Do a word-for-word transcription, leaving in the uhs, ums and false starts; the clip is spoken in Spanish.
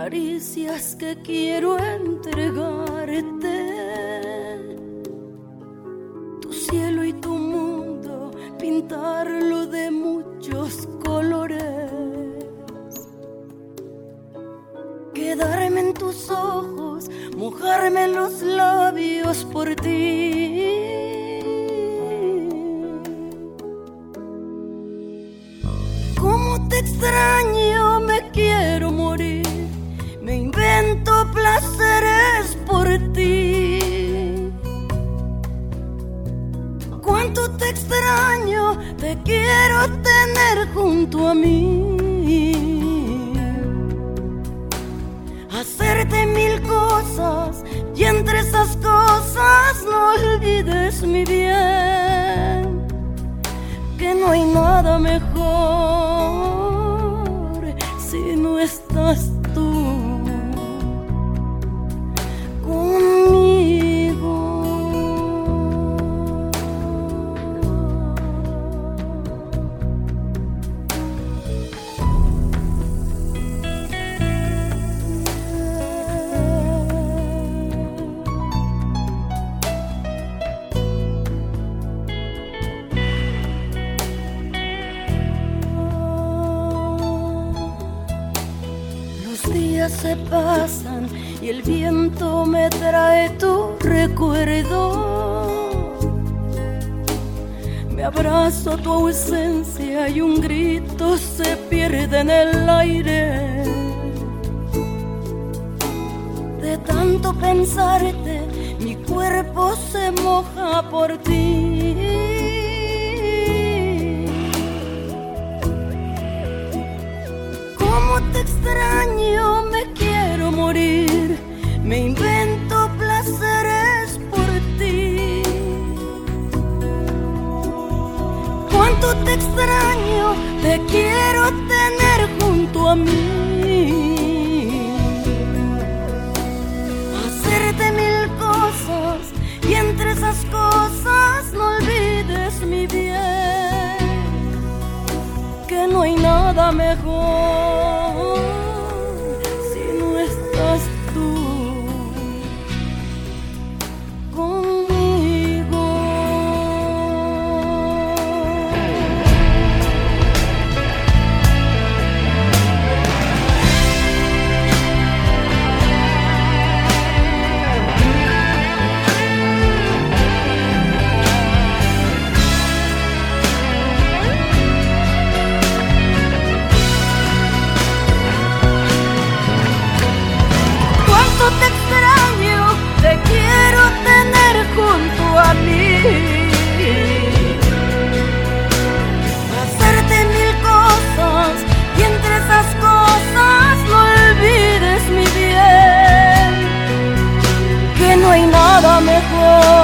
caricias que quiero entregarte, tu cielo y tu mundo, pintarlo de muchos colores, quedarme en tus ojos, mojarme los labios por ti. Cómo te extraño, me quiero morir, me invento placeres por ti. Cuánto te extraño, te quiero tener junto a mí, hacerte mil cosas y entre esas cosas no olvides mi bien, que no hay nada mejor si no estás tú conmigo. Se pasan y el viento me trae tu recuerdo. Me abrazo tu ausencia y un grito se pierde en el aire. De tanto pensarte, mi cuerpo se moja por ti. Cómo te extraño, me quiero morir, me invento placeres por ti. Cuánto te extraño, te quiero tener junto a mí, hacerte mil cosas y entre esas cosas no olvides mi bien, que no hay nada mejor si no estás tú conmigo. Te extraño, te quiero tener junto a mí, hacerte mil cosas y entre esas cosas no olvides mi bien, que no hay nada mejor